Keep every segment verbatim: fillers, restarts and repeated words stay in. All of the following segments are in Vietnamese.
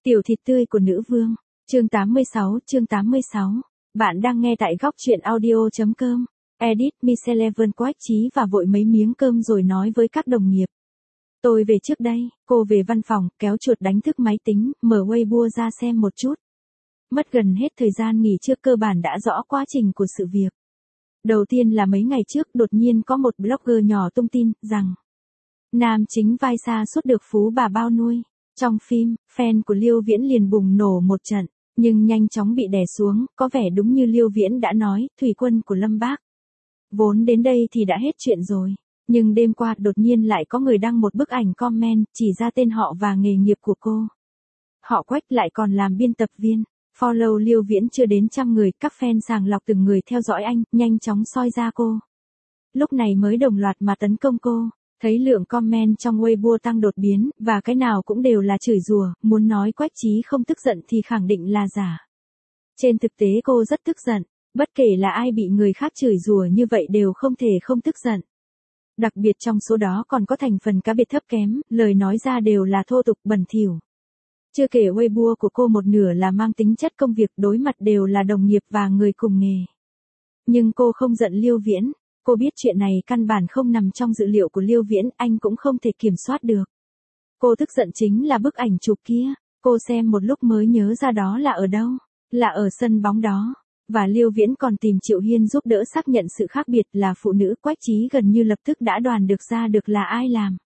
Tiểu thịt tươi của nữ vương. Chương tám mươi sáu, chương tám mươi sáu. Bạn đang nghe tại góc truyện audio.com. Edit Micheleven quách trí và vội mấy miếng cơm rồi nói với các đồng nghiệp. Tôi về trước đây, cô về văn phòng, kéo chuột đánh thức máy tính, mở Weibo ra xem một chút. Mất gần hết thời gian nghỉ trước cơ bản đã rõ quá trình của sự việc. Đầu tiên là mấy ngày trước đột nhiên có một blogger nhỏ tung tin rằng nam chính vai Sa Sút được phú bà bao nuôi. Trong phim, fan của Liêu Viễn liền bùng nổ một trận, nhưng nhanh chóng bị đè xuống, có vẻ đúng như Liêu Viễn đã nói, thủy quân của Lâm Bác. Vốn đến đây thì đã hết chuyện rồi, nhưng đêm qua đột nhiên lại có người đăng một bức ảnh comment, chỉ ra tên họ và nghề nghiệp của cô. Họ Quách lại còn làm biên tập viên, follow Liêu Viễn chưa đến trăm người, các fan sàng lọc từng người theo dõi anh, nhanh chóng soi ra cô. Lúc này mới đồng loạt mà tấn công cô. Thấy lượng comment trong Weibo tăng đột biến, và cái nào cũng đều là chửi rủa, muốn nói Quách Trí không tức giận thì khẳng định là giả. Trên thực tế cô rất tức giận, bất kể là ai bị người khác chửi rủa như vậy đều không thể không tức giận. Đặc biệt trong số đó còn có thành phần cá biệt thấp kém, lời nói ra đều là thô tục bẩn thỉu. Chưa kể Weibo của cô một nửa là mang tính chất công việc, đối mặt đều là đồng nghiệp và người cùng nghề. Nhưng cô không giận Liêu Viễn. Cô biết chuyện này căn bản không nằm trong dự liệu của Liêu Viễn, anh cũng không thể kiểm soát được. Cô tức giận chính là bức ảnh chụp kia, cô xem một lúc mới nhớ ra đó là ở đâu, là ở sân bóng đó. Và Liêu Viễn còn tìm Triệu Hiên giúp đỡ xác nhận sự khác biệt là phụ nữ. Quách Trí gần như lập tức đã đoán được ra được là ai làm.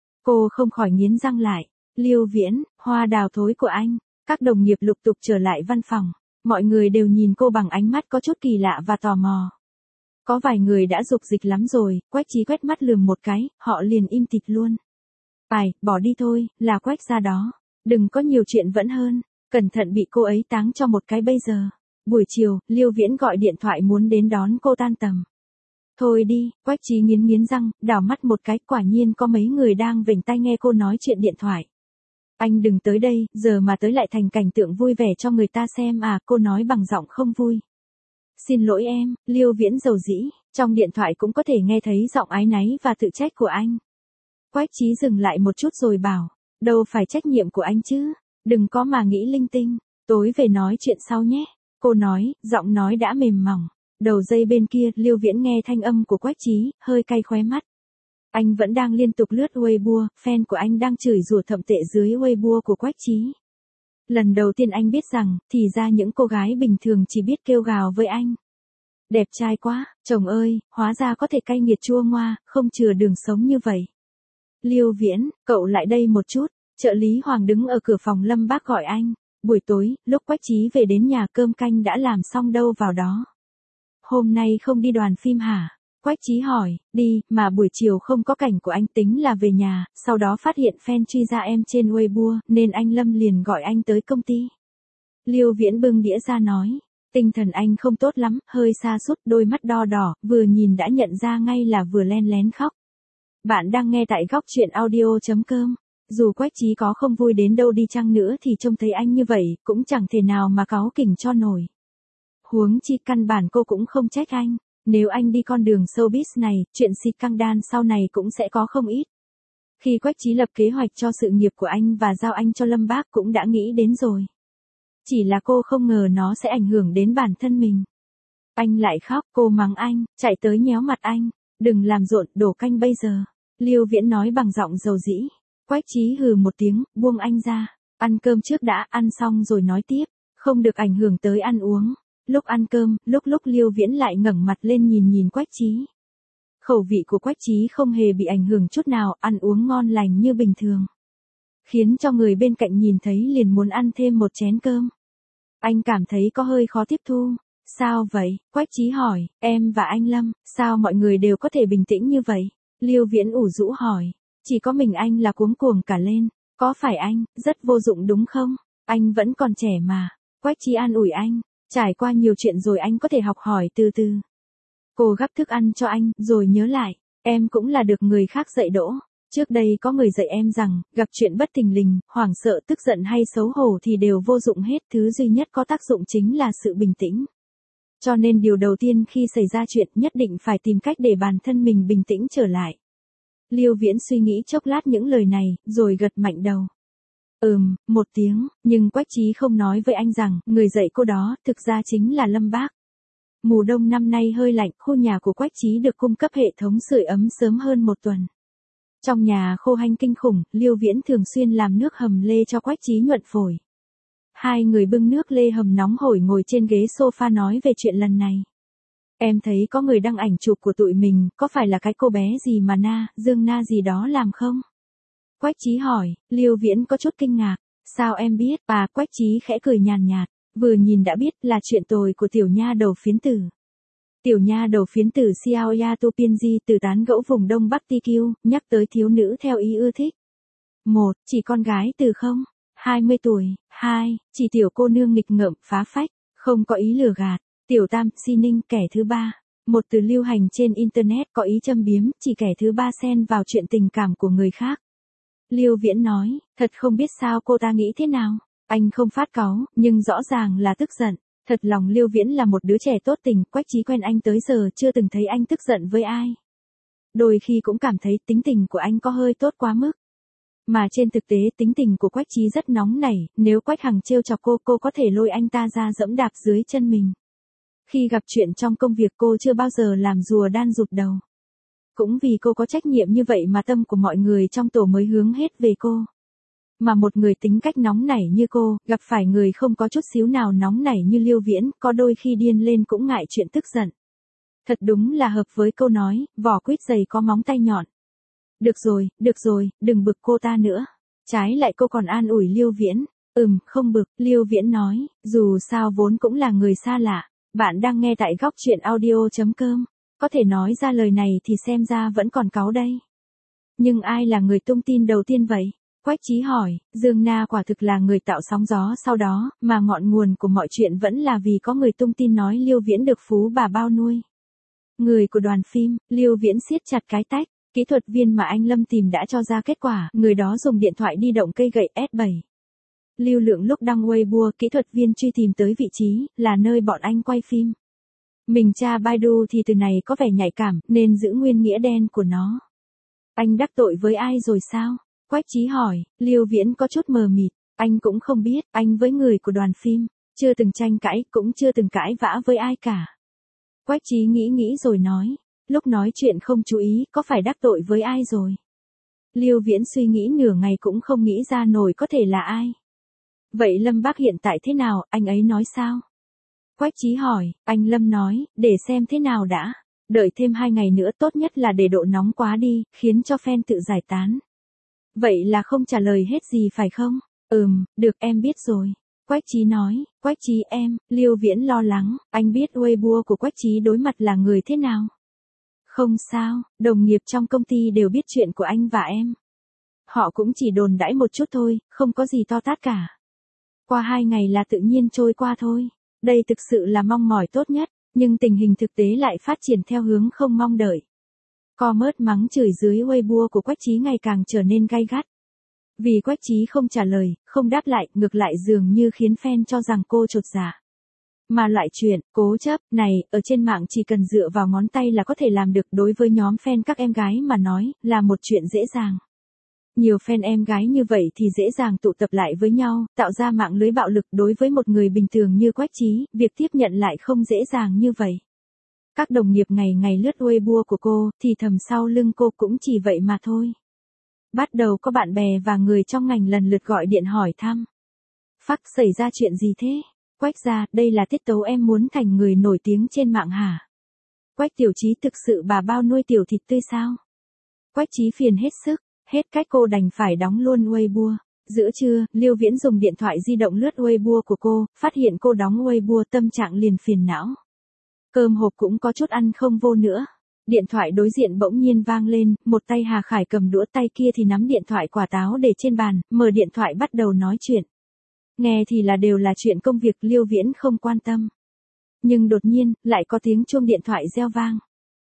Cô không khỏi nghiến răng lại, Liêu Viễn, hoa đào thối của anh. Các đồng nghiệp lục tục trở lại văn phòng, mọi người đều nhìn cô bằng ánh mắt có chút kỳ lạ và tò mò. Có vài người đã dục dịch lắm rồi, Quách Trí quét mắt lườm một cái, họ liền im tịt luôn. Phải, bỏ đi thôi, là Quách ra đó. Đừng có nhiều chuyện vẫn hơn, cẩn thận bị cô ấy táng cho một cái bây giờ. Buổi chiều, Liêu Viễn gọi điện thoại muốn đến đón cô tan tầm. Thôi đi, Quách Trí nghiến nghiến răng, đảo mắt một cái, quả nhiên có mấy người đang vểnh tai nghe cô nói chuyện điện thoại. Anh đừng tới đây, giờ mà tới lại thành cảnh tượng vui vẻ cho người ta xem à, cô nói bằng giọng không vui. Xin lỗi em, Liêu Viễn dầu dĩ, trong điện thoại cũng có thể nghe thấy giọng áy náy và tự trách của anh. Quách Trí dừng lại một chút rồi bảo, đâu phải trách nhiệm của anh chứ, đừng có mà nghĩ linh tinh, tối về nói chuyện sau nhé. Cô nói, giọng nói đã mềm mỏng. Đầu dây bên kia, Liêu Viễn nghe thanh âm của Quách Trí, hơi cay khóe mắt. Anh vẫn đang liên tục lướt Weibo, fan của anh đang chửi rủa thậm tệ dưới Weibo của Quách Trí. Lần đầu tiên anh biết rằng, thì ra những cô gái bình thường chỉ biết kêu gào với anh. Đẹp trai quá, chồng ơi, hóa ra có thể cay nghiệt chua ngoa, không chừa đường sống như vậy. Liêu Viễn, cậu lại đây một chút, trợ lý Hoàng đứng ở cửa phòng Lâm Bác gọi anh. Buổi tối, lúc Quách Trí về đến nhà cơm canh đã làm xong đâu vào đó. Hôm nay không đi đoàn phim hả? Quách Trí hỏi, đi, mà buổi chiều không có cảnh của anh tính là về nhà, sau đó phát hiện fan truy ra em trên Weibo, nên anh Lâm liền gọi anh tới công ty. Liêu Viễn bưng đĩa ra nói, tinh thần anh không tốt lắm, hơi sa sút, đôi mắt đo đỏ, vừa nhìn đã nhận ra ngay là vừa len lén khóc. Bạn đang nghe tại góc truyện audio.com. Dù Quách Trí có không vui đến đâu đi chăng nữa thì trông thấy anh như vậy, cũng chẳng thể nào mà cáu kỉnh cho nổi. Huống chi căn bản cô cũng không trách anh. Nếu anh đi con đường showbiz này, chuyện xịt căng đan sau này cũng sẽ có không ít. Khi Quách Trí lập kế hoạch cho sự nghiệp của anh và giao anh cho Lâm Bác cũng đã nghĩ đến rồi. Chỉ là cô không ngờ nó sẽ ảnh hưởng đến bản thân mình. Anh lại khóc, cô mắng anh, chạy tới nhéo mặt anh. Đừng làm rộn, đổ canh bây giờ. Liêu Viễn nói bằng giọng dầu dĩ. Quách Trí hừ một tiếng, buông anh ra. Ăn cơm trước đã, ăn xong rồi nói tiếp. Không được ảnh hưởng tới ăn uống. Lúc ăn cơm, lúc lúc Liêu Viễn lại ngẩng mặt lên nhìn nhìn Quách Trí. Khẩu vị của Quách Trí không hề bị ảnh hưởng chút nào, ăn uống ngon lành như bình thường. Khiến cho người bên cạnh nhìn thấy liền muốn ăn thêm một chén cơm. Anh cảm thấy có hơi khó tiếp thu. Sao vậy? Quách Trí hỏi, em và anh Lâm, sao mọi người đều có thể bình tĩnh như vậy? Liêu Viễn ủ rũ hỏi, chỉ có mình anh là cuống cuồng cả lên. Có phải anh, rất vô dụng đúng không? Anh vẫn còn trẻ mà. Quách Trí an ủi anh. Trải qua nhiều chuyện rồi anh có thể học hỏi từ từ. Cô gắp thức ăn cho anh, rồi nhớ lại, em cũng là được người khác dạy dỗ. Trước đây có người dạy em rằng, gặp chuyện bất thình lình, hoảng sợ, tức giận hay xấu hổ thì đều vô dụng hết, thứ duy nhất có tác dụng chính là sự bình tĩnh. Cho nên điều đầu tiên khi xảy ra chuyện nhất định phải tìm cách để bản thân mình bình tĩnh trở lại. Liêu Viễn suy nghĩ chốc lát những lời này, rồi gật mạnh đầu. Ừm, một tiếng, nhưng Quách Chí không nói với anh rằng, người dạy cô đó, thực ra chính là Lâm Bác. Mùa đông năm nay hơi lạnh, khu nhà của Quách Chí được cung cấp hệ thống sưởi ấm sớm hơn một tuần. Trong nhà khô hanh kinh khủng, Liêu Viễn thường xuyên làm nước hầm lê cho Quách Chí nhuận phổi. Hai người bưng nước lê hầm nóng hổi ngồi trên ghế sofa nói về chuyện lần này. Em thấy có người đăng ảnh chụp của tụi mình, có phải là cái cô bé gì mà Na, Dương Na gì đó làm không? Quách Chí hỏi, Liêu Viễn có chút kinh ngạc. Sao em biết? Bà Quách Chí khẽ cười nhàn nhạt, vừa nhìn đã biết là chuyện tồi của tiểu nha đầu phiến tử. Tiểu nha đầu phiến tử Xiao Ya Tu Pianji từ tán gẫu vùng Đông Bắc Ti Kiu, nhắc tới thiếu nữ theo ý ưa thích. Một, chỉ con gái từ không, hai mươi tuổi. Hai, chỉ tiểu cô nương nghịch ngợm, phá phách, không có ý lừa gạt. Tiểu tam, si ninh. Kẻ thứ ba, một từ lưu hành trên Internet có ý châm biếm, chỉ kẻ thứ ba xen vào chuyện tình cảm của người khác. Liêu Viễn nói, thật không biết sao cô ta nghĩ thế nào. Anh không phát cáu, nhưng rõ ràng là tức giận. Thật lòng Liêu Viễn là một đứa trẻ tốt tình, Quách Chí quen anh tới giờ chưa từng thấy anh tức giận với ai. Đôi khi cũng cảm thấy tính tình của anh có hơi tốt quá mức. Mà trên thực tế tính tình của Quách Chí rất nóng nảy, nếu Quách Hằng trêu chọc cô, cô có thể lôi anh ta ra dẫm đạp dưới chân mình. Khi gặp chuyện trong công việc cô chưa bao giờ làm rùa đan rụt đầu. Cũng vì cô có trách nhiệm như vậy mà tâm của mọi người trong tổ mới hướng hết về cô. Mà một người tính cách nóng nảy như cô, gặp phải người không có chút xíu nào nóng nảy như Liêu Viễn, có đôi khi điên lên cũng ngại chuyện tức giận. Thật đúng là hợp với câu nói, vỏ quýt dày có móng tay nhọn. Được rồi, được rồi, đừng bực cô ta nữa. Trái lại cô còn an ủi Liêu Viễn. Ừm, không bực, Liêu Viễn nói, dù sao vốn cũng là người xa lạ. Bạn đang nghe tại góc truyện audio chấm com. Có thể nói ra lời này thì xem ra vẫn còn cáu đây. Nhưng ai là người tung tin đầu tiên vậy? Quách Chí hỏi, Dương Na quả thực là người tạo sóng gió sau đó, mà ngọn nguồn của mọi chuyện vẫn là vì có người tung tin nói Liêu Viễn được phú bà bao nuôi. Người của đoàn phim, Liêu Viễn siết chặt cái tách, kỹ thuật viên mà anh Lâm tìm đã cho ra kết quả, người đó dùng điện thoại di động cây gậy S bảy. Lưu Lượng lúc đăng Weibo, kỹ thuật viên truy tìm tới vị trí, là nơi bọn anh quay phim. Mình tra Baidu thì từ này có vẻ nhạy cảm, nên giữ nguyên nghĩa đen của nó. Anh đắc tội với ai rồi sao? Quách Chí hỏi, Liêu Viễn có chút mờ mịt, anh cũng không biết, anh với người của đoàn phim, chưa từng tranh cãi, cũng chưa từng cãi vã với ai cả. Quách Chí nghĩ nghĩ rồi nói, lúc nói chuyện không chú ý, có phải đắc tội với ai rồi? Liêu Viễn suy nghĩ nửa ngày cũng không nghĩ ra nổi có thể là ai. Vậy Lâm Bác hiện tại thế nào, anh ấy nói sao? Quách Chí hỏi, anh Lâm nói, để xem thế nào đã. Đợi thêm hai ngày nữa tốt nhất là để độ nóng quá đi, khiến cho fan tự giải tán. Vậy là không trả lời hết gì phải không? Ừm, được em biết rồi. Quách Chí nói, Quách Chí em, Liêu Viễn lo lắng, anh biết Weibo của Quách Chí đối mặt là người thế nào? Không sao, đồng nghiệp trong công ty đều biết chuyện của anh và em. Họ cũng chỉ đồn đãi một chút thôi, không có gì to tát cả. Qua hai ngày là tự nhiên trôi qua thôi. Đây thực sự là mong mỏi tốt nhất, nhưng tình hình thực tế lại phát triển theo hướng không mong đợi. Comment mắng chửi dưới Weibo của Quách Chí ngày càng trở nên gay gắt. Vì Quách Chí không trả lời, không đáp lại, ngược lại dường như khiến fan cho rằng cô chột dạ. Mà loại chuyện, cố chấp, này, ở trên mạng chỉ cần dựa vào ngón tay là có thể làm được, đối với nhóm fan các em gái mà nói, là một chuyện dễ dàng. Nhiều fan em gái như vậy thì dễ dàng tụ tập lại với nhau, tạo ra mạng lưới bạo lực. Đối với một người bình thường như Quách Chí, việc tiếp nhận lại không dễ dàng như vậy. Các đồng nghiệp ngày ngày lướt Weibo của cô, thì thầm sau lưng cô cũng chỉ vậy mà thôi. Bắt đầu có bạn bè và người trong ngành lần lượt gọi điện hỏi thăm. Phắc, xảy ra chuyện gì thế? Quách gia, đây là tiết tấu em muốn thành người nổi tiếng trên mạng hả? Quách tiểu Chí thực sự bà bao nuôi tiểu thịt tươi sao? Quách Chí phiền hết sức, hết cách cô đành phải đóng luôn Weibo. Giữa trưa, Liêu Viễn dùng điện thoại di động lướt Weibo của cô, phát hiện cô đóng Weibo, tâm trạng liền phiền não. Cơm hộp cũng có chút ăn không vô nữa. Điện thoại đối diện bỗng nhiên vang lên, một tay Hà Khải cầm đũa, tay kia thì nắm điện thoại quả táo để trên bàn, mở điện thoại bắt đầu nói chuyện. Nghe thì là đều là chuyện công việc, Liêu Viễn không quan tâm. Nhưng đột nhiên, lại có tiếng chuông điện thoại reo vang.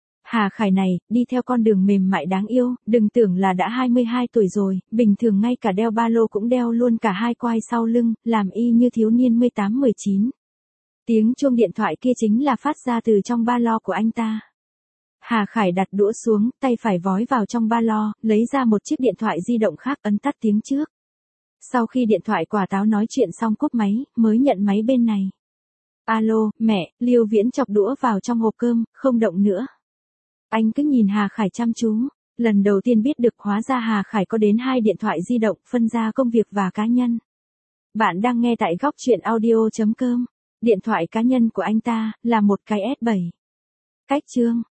Hà Khải này, đi theo con đường mềm mại đáng yêu, đừng tưởng là đã hai mươi hai tuổi rồi, bình thường ngay cả đeo ba lô cũng đeo luôn cả hai quai sau lưng, làm y như thiếu niên mười tám mười chín. Tiếng chuông điện thoại kia chính là phát ra từ trong ba lô của anh ta. Hà Khải đặt đũa xuống, tay phải vói vào trong ba lô, lấy ra một chiếc điện thoại di động khác, ấn tắt tiếng trước. Sau khi điện thoại quả táo nói chuyện xong cúp máy, mới nhận máy bên này. Alo, mẹ, Lưu Viễn chọc đũa vào trong hộp cơm, không động nữa. Anh cứ nhìn Hà Khải chăm chú. Lần đầu tiên biết được hóa ra Hà Khải có đến hai điện thoại di động, phân ra công việc và cá nhân. Bạn đang nghe tại góc chuyện audio chấm com. Điện thoại cá nhân của anh ta là một cái S bảy. Cách chương.